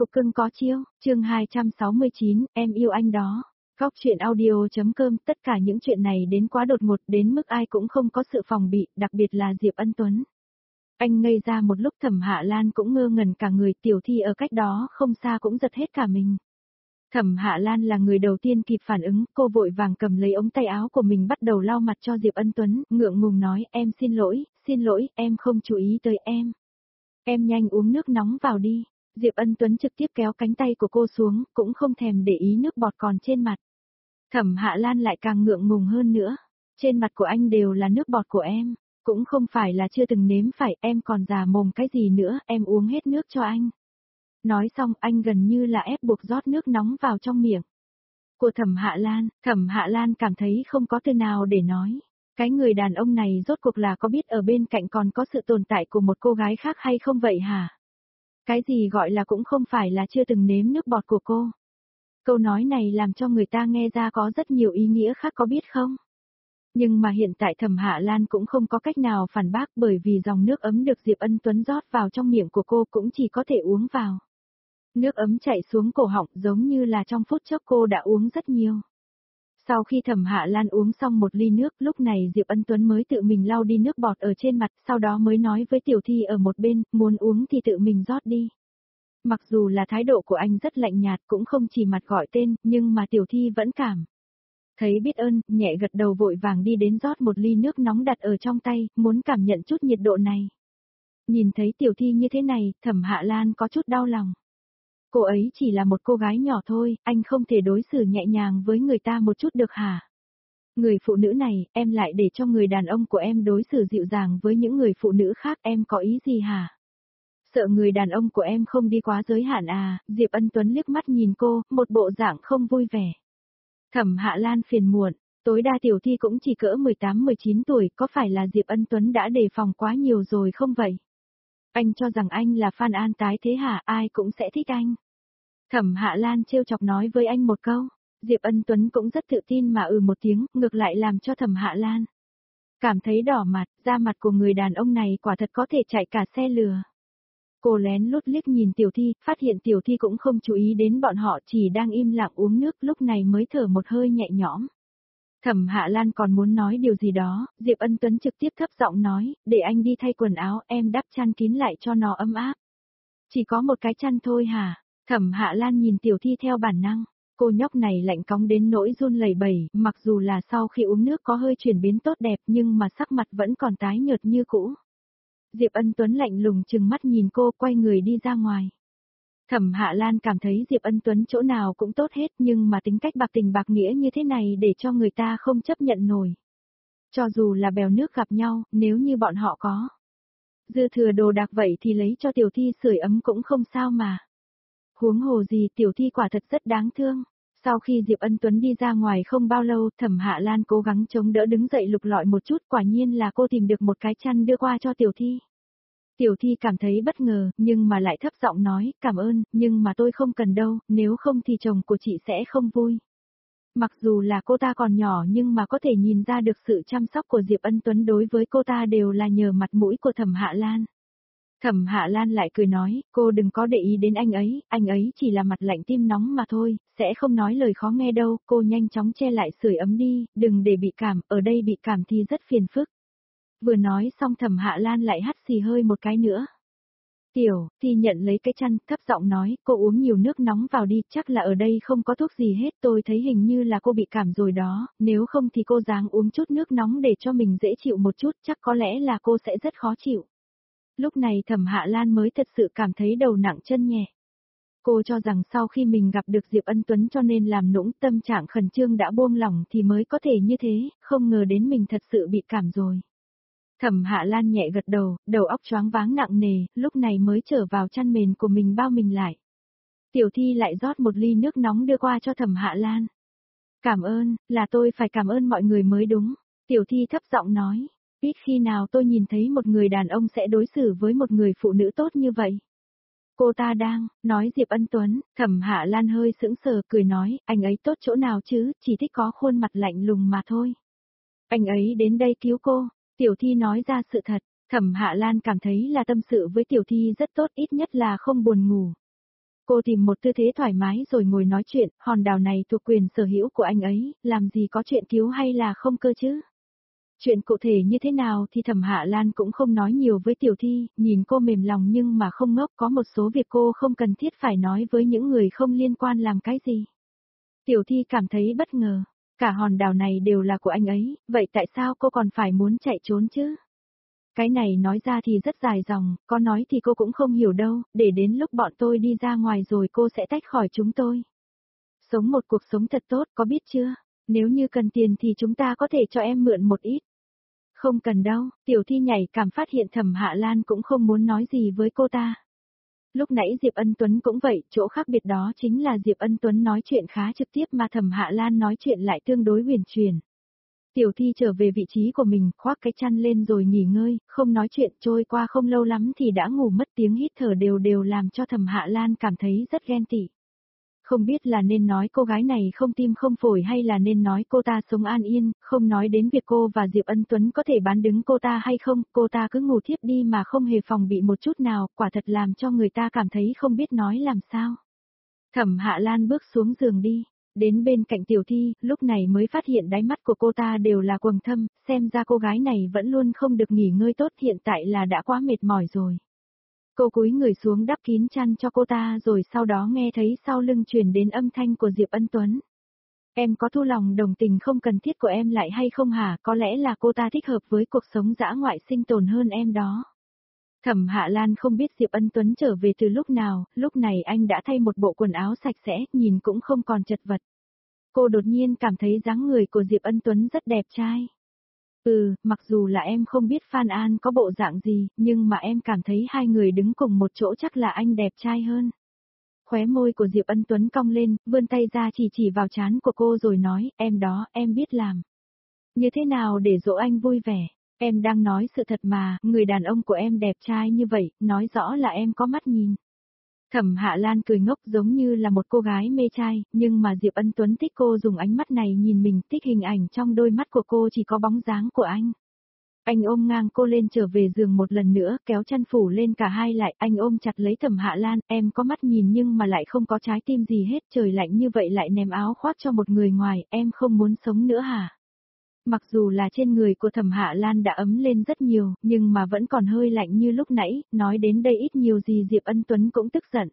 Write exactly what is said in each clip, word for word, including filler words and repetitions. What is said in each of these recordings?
cục cưng có chiêu, chương hai trăm sáu mươi chín, em yêu anh đó. Góc chuyện audio.com, tất cả những chuyện này đến quá đột ngột đến mức ai cũng không có sự phòng bị, đặc biệt là Diệp Ân Tuấn. Anh ngây ra một lúc, Thẩm Hạ Lan cũng ngơ ngẩn cả người, Tiểu Thi ở cách đó không xa cũng giật hết cả mình. Thẩm Hạ Lan là người đầu tiên kịp phản ứng, cô vội vàng cầm lấy ống tay áo của mình bắt đầu lau mặt cho Diệp Ân Tuấn, ngượng ngùng nói, em xin lỗi, xin lỗi, em không chú ý tới em. Em nhanh uống nước nóng vào đi. Diệp Ân Tuấn trực tiếp kéo cánh tay của cô xuống, cũng không thèm để ý nước bọt còn trên mặt. Thẩm Hạ Lan lại càng ngượng ngùng hơn nữa. Trên mặt của anh đều là nước bọt của em, cũng không phải là chưa từng nếm phải, em còn già mồm cái gì nữa, em uống hết nước cho anh. Nói xong anh gần như là ép buộc rót nước nóng vào trong miệng của Thẩm Hạ Lan. Thẩm Hạ Lan cảm thấy không có từ nào để nói. Cái người đàn ông này rốt cuộc là có biết ở bên cạnh còn có sự tồn tại của một cô gái khác hay không vậy hả? Cái gì gọi là cũng không phải là chưa từng nếm nước bọt của cô. Câu nói này làm cho người ta nghe ra có rất nhiều ý nghĩa khác, có biết không? Nhưng mà hiện tại Thẩm Hạ Lan cũng không có cách nào phản bác, bởi vì dòng nước ấm được Diệp Ân Tuấn rót vào trong miệng của cô cũng chỉ có thể uống vào. Nước ấm chảy xuống cổ họng giống như là trong phút chốc cô đã uống rất nhiều. Sau khi Thẩm Hạ Lan uống xong một ly nước, lúc này Diệp Ân Tuấn mới tự mình lau đi nước bọt ở trên mặt, sau đó mới nói với Tiểu Thi ở một bên, muốn uống thì tự mình rót đi. Mặc dù là thái độ của anh rất lạnh nhạt, cũng không chỉ mặt gọi tên, nhưng mà Tiểu Thi vẫn cảm thấy biết ơn, nhẹ gật đầu vội vàng đi đến rót một ly nước nóng đặt ở trong tay, muốn cảm nhận chút nhiệt độ này. Nhìn thấy Tiểu Thi như thế này, Thẩm Hạ Lan có chút đau lòng. Cô ấy chỉ là một cô gái nhỏ thôi, anh không thể đối xử nhẹ nhàng với người ta một chút được hả? Người phụ nữ này, em lại để cho người đàn ông của em đối xử dịu dàng với những người phụ nữ khác, em có ý gì hả? Sợ người đàn ông của em không đi quá giới hạn à? Diệp Ân Tuấn liếc mắt nhìn cô, một bộ dạng không vui vẻ. Thẩm Hạ Lan phiền muộn, tối đa Tiểu Thi cũng chỉ cỡ mười tám mười chín tuổi, có phải là Diệp Ân Tuấn đã đề phòng quá nhiều rồi không vậy? Anh cho rằng anh là fan an tái thế hả, ai cũng sẽ thích anh. Thẩm Hạ Lan trêu chọc nói với anh một câu, Diệp Ân Tuấn cũng rất tự tin mà ừ một tiếng, ngược lại làm cho Thẩm Hạ Lan cảm thấy đỏ mặt, da mặt của người đàn ông này quả thật có thể chạy cả xe lừa. Cô lén lút liếc nhìn Tiểu Thi, phát hiện Tiểu Thi cũng không chú ý đến bọn họ, chỉ đang im lặng uống nước, lúc này mới thở một hơi nhẹ nhõm. Thẩm Hạ Lan còn muốn nói điều gì đó, Diệp Ân Tuấn trực tiếp thấp giọng nói, để anh đi thay quần áo, em đắp chăn kín lại cho nó ấm áp. Chỉ có một cái chăn thôi hả? Thẩm Hạ Lan nhìn Tiểu Thi theo bản năng, cô nhóc này lạnh cóng đến nỗi run lẩy bẩy, mặc dù là sau khi uống nước có hơi chuyển biến tốt đẹp nhưng mà sắc mặt vẫn còn tái nhợt như cũ. Diệp Ân Tuấn lạnh lùng trừng mắt nhìn cô, quay người đi ra ngoài. Thẩm Hạ Lan cảm thấy Diệp Ân Tuấn chỗ nào cũng tốt hết, nhưng mà tính cách bạc tình bạc nghĩa như thế này để cho người ta không chấp nhận nổi. Cho dù là bèo nước gặp nhau, nếu như bọn họ có dư thừa đồ đạc vậy thì lấy cho Tiểu Thi sưởi ấm cũng không sao mà. Huống hồ gì, Tiểu Thi quả thật rất đáng thương. Sau khi Diệp Ân Tuấn đi ra ngoài không bao lâu, Thẩm Hạ Lan cố gắng chống đỡ đứng dậy lục lọi một chút, quả nhiên là cô tìm được một cái chăn đưa qua cho Tiểu Thi. Tiểu Thi cảm thấy bất ngờ, nhưng mà lại thấp giọng nói, cảm ơn, nhưng mà tôi không cần đâu, nếu không thì chồng của chị sẽ không vui. Mặc dù là cô ta còn nhỏ nhưng mà có thể nhìn ra được sự chăm sóc của Diệp Ân Tuấn đối với cô ta đều là nhờ mặt mũi của Thẩm Hạ Lan. Thẩm Hạ Lan lại cười nói, cô đừng có để ý đến anh ấy, anh ấy chỉ là mặt lạnh tim nóng mà thôi, sẽ không nói lời khó nghe đâu, cô nhanh chóng che lại sưởi ấm đi, đừng để bị cảm, ở đây bị cảm thì rất phiền phức. Vừa nói xong Thẩm Hạ Lan lại hắt xì hơi một cái nữa. Tiểu Thi nhận lấy cái chăn, thấp giọng nói, cô uống nhiều nước nóng vào đi, chắc là ở đây không có thuốc gì hết, tôi thấy hình như là cô bị cảm rồi đó, nếu không thì cô ráng uống chút nước nóng để cho mình dễ chịu một chút, chắc có lẽ là cô sẽ rất khó chịu. Lúc này Thẩm Hạ Lan mới thật sự cảm thấy đầu nặng chân nhẹ. Cô cho rằng sau khi mình gặp được Diệp Ân Tuấn cho nên làm nũng, tâm trạng khẩn trương đã buông lỏng thì mới có thể như thế, không ngờ đến mình thật sự bị cảm rồi. Thẩm Hạ Lan nhẹ gật đầu, đầu óc choáng váng nặng nề, lúc này mới trở vào chăn mền của mình bao mình lại. Tiểu Thi lại rót một ly nước nóng đưa qua cho Thẩm Hạ Lan. Cảm ơn, là tôi phải cảm ơn mọi người mới đúng. Tiểu Thi thấp giọng nói, ít khi nào tôi nhìn thấy một người đàn ông sẽ đối xử với một người phụ nữ tốt như vậy. Cô ta đang nói Diệp Ân Tuấn, Thẩm Hạ Lan hơi sững sờ cười nói, anh ấy tốt chỗ nào chứ, chỉ thích có khuôn mặt lạnh lùng mà thôi. Anh ấy đến đây cứu cô. Tiểu Thi nói ra sự thật, Thẩm Hạ Lan cảm thấy là tâm sự với Tiểu Thi rất tốt, ít nhất là không buồn ngủ. Cô tìm một tư thế thoải mái rồi ngồi nói chuyện, hòn đảo này thuộc quyền sở hữu của anh ấy, làm gì có chuyện cứu hay là không cơ chứ. Chuyện cụ thể như thế nào thì Thẩm Hạ Lan cũng không nói nhiều với Tiểu Thi, nhìn cô mềm lòng nhưng mà không ngốc, có một số việc cô không cần thiết phải nói với những người không liên quan làm cái gì. Tiểu Thi cảm thấy bất ngờ, cả hòn đảo này đều là của anh ấy, vậy tại sao cô còn phải muốn chạy trốn chứ? Cái này nói ra thì rất dài dòng, có nói thì cô cũng không hiểu đâu, để đến lúc bọn tôi đi ra ngoài rồi cô sẽ tách khỏi chúng tôi. Sống một cuộc sống thật tốt, có biết chưa? Nếu như cần tiền thì chúng ta có thể cho em mượn một ít. Không cần đâu, Tiểu Thi nhảy cảm phát hiện Thẩm Hạ Lan cũng không muốn nói gì với cô ta. Lúc nãy Diệp Ân Tuấn cũng vậy, chỗ khác biệt đó chính là Diệp Ân Tuấn nói chuyện khá trực tiếp mà Thẩm Hạ Lan nói chuyện lại tương đối huyền chuyển. Tiểu Thi trở về vị trí của mình, khoác cái chăn lên rồi nghỉ ngơi, không nói chuyện, trôi qua không lâu lắm thì đã ngủ mất, tiếng hít thở đều đều làm cho Thẩm Hạ Lan cảm thấy rất ghen tị. Không biết là nên nói cô gái này không tim không phổi hay là nên nói cô ta sống an yên, không nói đến việc cô và Diệp Ân Tuấn có thể bán đứng cô ta hay không, cô ta cứ ngủ thiếp đi mà không hề phòng bị một chút nào, quả thật làm cho người ta cảm thấy không biết nói làm sao. Thẩm Hạ Lan bước xuống giường đi, đến bên cạnh Tiểu Thi, lúc này mới phát hiện đáy mắt của cô ta đều là quầng thâm, xem ra cô gái này vẫn luôn không được nghỉ ngơi tốt, hiện tại là đã quá mệt mỏi rồi. Cô cúi người xuống đắp kín chăn cho cô ta rồi sau đó nghe thấy sau lưng truyền đến âm thanh của Diệp Ân Tuấn. Em có thu lòng đồng tình không cần thiết của em lại hay không hả, có lẽ là cô ta thích hợp với cuộc sống dã ngoại sinh tồn hơn em đó. Thẩm Hạ Lan không biết Diệp Ân Tuấn trở về từ lúc nào, lúc này anh đã thay một bộ quần áo sạch sẽ, nhìn cũng không còn chật vật. Cô đột nhiên cảm thấy dáng người của Diệp Ân Tuấn rất đẹp trai. Ừ, mặc dù là em không biết Phan An có bộ dạng gì, nhưng mà em cảm thấy hai người đứng cùng một chỗ chắc là anh đẹp trai hơn. Khóe môi của Diệp Ân Tuấn cong lên, vươn tay ra chỉ chỉ vào trán của cô rồi nói, em đó, em biết làm. Như thế nào để dỗ anh vui vẻ? Em đang nói sự thật mà, người đàn ông của em đẹp trai như vậy, nói rõ là em có mắt nhìn. Thẩm Hạ Lan cười ngốc giống như là một cô gái mê trai, nhưng mà Diệp Ân Tuấn thích cô dùng ánh mắt này nhìn mình, thích hình ảnh trong đôi mắt của cô chỉ có bóng dáng của anh. Anh ôm ngang cô lên trở về giường một lần nữa, kéo chăn phủ lên cả hai lại, anh ôm chặt lấy Thẩm Hạ Lan, em có mắt nhìn nhưng mà lại không có trái tim gì hết, trời lạnh như vậy lại ném áo khoác cho một người ngoài, em không muốn sống nữa hả? Mặc dù là trên người của Thẩm Hạ Lan đã ấm lên rất nhiều, nhưng mà vẫn còn hơi lạnh như lúc nãy, nói đến đây ít nhiều gì Diệp Ân Tuấn cũng tức giận.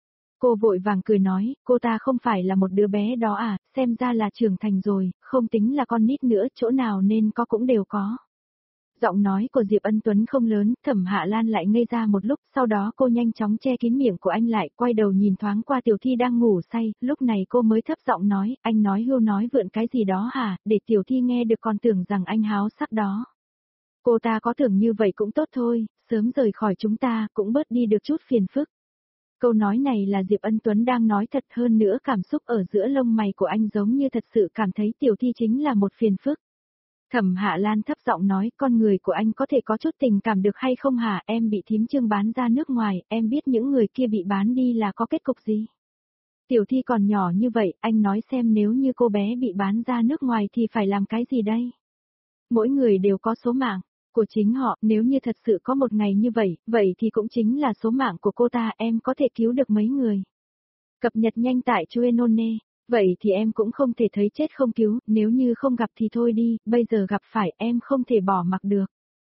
Cô vội vàng cười nói, cô ta không phải là một đứa bé đó à, xem ra là trưởng thành rồi, không tính là con nít nữa, chỗ nào nên có cũng đều có. Giọng nói của Diệp Ân Tuấn không lớn, Thẩm Hạ Lan lại ngây ra một lúc, sau đó cô nhanh chóng che kín miệng của anh lại, quay đầu nhìn thoáng qua Tiểu Thi đang ngủ say, lúc này cô mới thấp giọng nói, anh nói hưu nói vượn cái gì đó hả, để Tiểu Thi nghe được còn tưởng rằng anh háo sắc đó. Cô ta có tưởng như vậy cũng tốt thôi, sớm rời khỏi chúng ta, cũng bớt đi được chút phiền phức. Câu nói này là Diệp Ân Tuấn đang nói thật, hơn nữa cảm xúc ở giữa lông mày của anh giống như thật sự cảm thấy Tiểu Thi chính là một phiền phức. Thẩm Hạ Lan thấp giọng nói, con người của anh có thể có chút tình cảm được hay không hả, em bị thím Trương bán ra nước ngoài, em biết những người kia bị bán đi là có kết cục gì. Tiểu Thi còn nhỏ như vậy, anh nói xem nếu như cô bé bị bán ra nước ngoài thì phải làm cái gì đây? Mỗi người đều có số mạng của chính họ, nếu như thật sự có một ngày như vậy, vậy thì cũng chính là số mạng của cô ta, em có thể cứu được mấy người. Cập nhật nhanh tại Chuenone. Vậy thì em cũng không thể thấy chết không cứu, nếu như không gặp thì thôi đi, bây giờ gặp phải em không thể bỏ mặc được.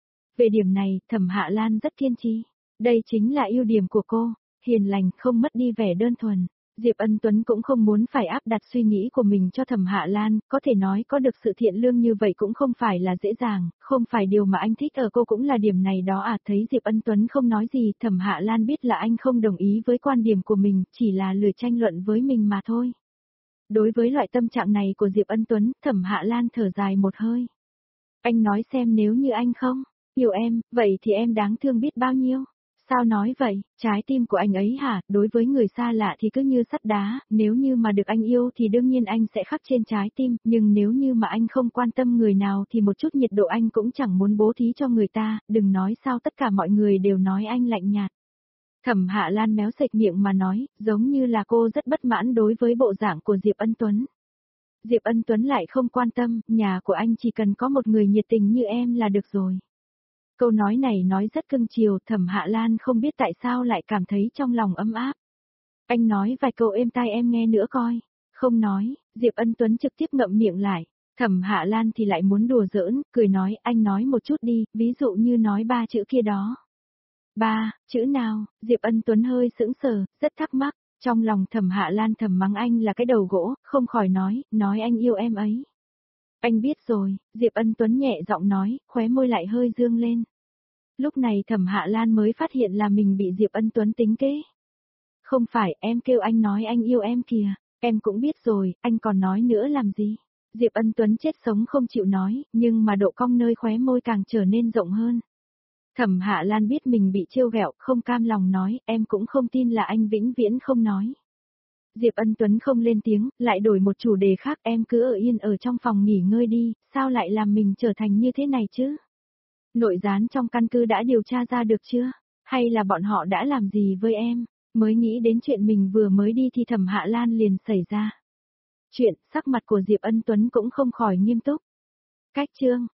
Về điểm này, Thẩm Hạ Lan rất kiên trì. Đây chính là ưu điểm của cô, hiền lành, không mất đi vẻ đơn thuần. Diệp Ân Tuấn cũng không muốn phải áp đặt suy nghĩ của mình cho Thẩm Hạ Lan, có thể nói có được sự thiện lương như vậy cũng không phải là dễ dàng, không phải điều mà anh thích ở cô cũng là điểm này đó à, thấy Diệp Ân Tuấn không nói gì, Thẩm Hạ Lan biết là anh không đồng ý với quan điểm của mình, chỉ là lười tranh luận với mình mà thôi. Đối với loại tâm trạng này của Diệp Ân Tuấn, Thẩm Hạ Lan thở dài một hơi. Anh nói xem nếu như anh không yêu em, vậy thì em đáng thương biết bao nhiêu. Sao nói vậy, trái tim của anh ấy hả, đối với người xa lạ thì cứ như sắt đá, nếu như mà được anh yêu thì đương nhiên anh sẽ khắc trên trái tim, nhưng nếu như mà anh không quan tâm người nào thì một chút nhiệt độ anh cũng chẳng muốn bố thí cho người ta, đừng nói sao tất cả mọi người đều nói anh lạnh nhạt. Thẩm Hạ Lan méo sệch miệng mà nói, giống như là cô rất bất mãn đối với bộ dạng của Diệp Ân Tuấn. Diệp Ân Tuấn lại không quan tâm, nhà của anh chỉ cần có một người nhiệt tình như em là được rồi. Câu nói này nói rất cưng chiều, Thẩm Hạ Lan không biết tại sao lại cảm thấy trong lòng ấm áp. Anh nói vài câu êm tai em nghe nữa coi. Không nói, Diệp Ân Tuấn trực tiếp ngậm miệng lại. Thẩm Hạ Lan thì lại muốn đùa giỡn, cười nói anh nói một chút đi, ví dụ như nói ba chữ kia đó. Ba, chữ nào? Diệp Ân Tuấn hơi sững sờ, rất thắc mắc. Trong lòng Thẩm Hạ Lan thầm mắng anh là cái đầu gỗ, không khỏi nói, nói anh yêu em ấy. Anh biết rồi, Diệp Ân Tuấn nhẹ giọng nói, khóe môi lại hơi dương lên. Lúc này Thẩm Hạ Lan mới phát hiện là mình bị Diệp Ân Tuấn tính kế. Không phải, em kêu anh nói anh yêu em kìa, em cũng biết rồi, anh còn nói nữa làm gì? Diệp Ân Tuấn chết sống không chịu nói, nhưng mà độ cong nơi khóe môi càng trở nên rộng hơn. Thẩm Hạ Lan biết mình bị trêu ghẹo, không cam lòng nói, em cũng không tin là anh vĩnh viễn không nói. Diệp Ân Tuấn không lên tiếng, lại đổi một chủ đề khác, em cứ ở yên ở trong phòng nghỉ ngơi đi, sao lại làm mình trở thành như thế này chứ? Nội gián trong căn cứ đã điều tra ra được chưa? Hay là bọn họ đã làm gì với em? Mới nghĩ đến chuyện mình vừa mới đi thì Thẩm Hạ Lan liền xảy ra. Chuyện, sắc mặt của Diệp Ân Tuấn cũng không khỏi nghiêm túc. Cách chương